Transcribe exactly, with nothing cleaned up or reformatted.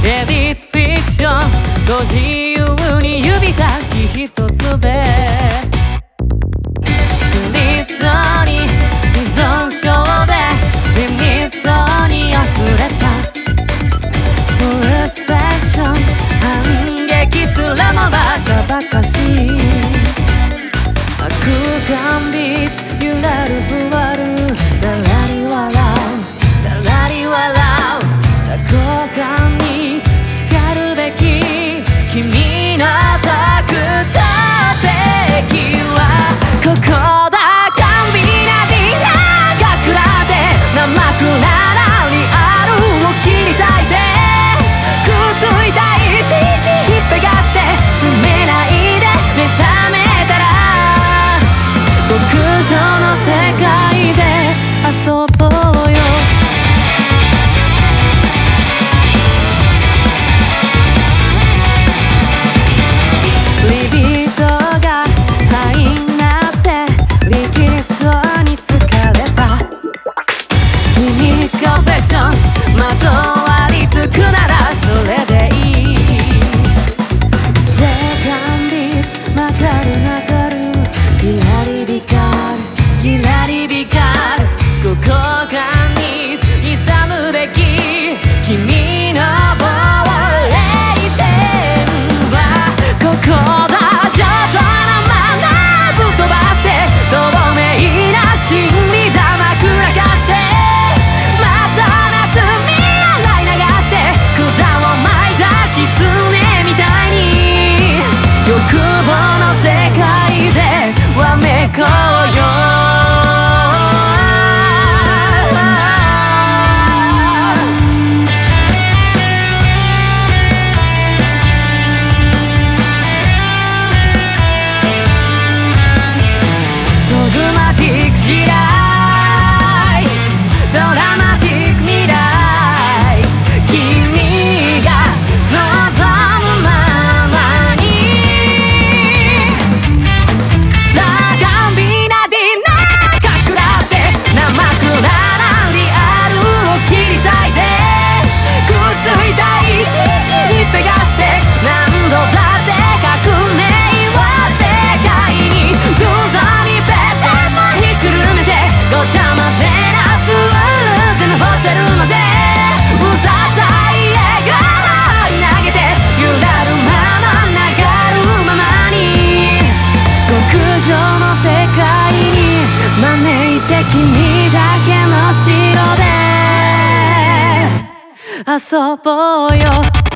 エディットフィクションご自由に指先一つでグリッドに依存症でリミットに溢れたフルスペクション反撃すらもバカバカしい空間ビーツ揺れるふわるだらり笑うだらり笑う交換に叱るべき君の特等席はここだ甘美なディナーがくらって生くらなリアルを切り裂いてくっついた意識ひっぺがして冷めないで目覚めたら極上の世界で遊ぼうよリビドがハイになってリキッドに疲れた君カフェクションまとわりつくならそれでいいセカンドビーツ曲がる曲がるキラリビカルキラリビカルここがに勇むべき君の亡霊線はここだ上等なままぶっ飛ばして透明な心理玉くらかしてまた夏に洗い流して管を巻いた狐みたいに欲望の世界でわめこうよ時代ドラマティック未来君が望むままにさあ甘美なディナーかくらって生くらなリアルを切り裂いてくっついた意識ひっぺがして何度だって革命は世界に偶然にペタごちゃ混ぜなくってのぼせるのでうざったい笑顔に投げて揺らるまま流るままに極上の世界に招いて君だけの城で遊ぼうよ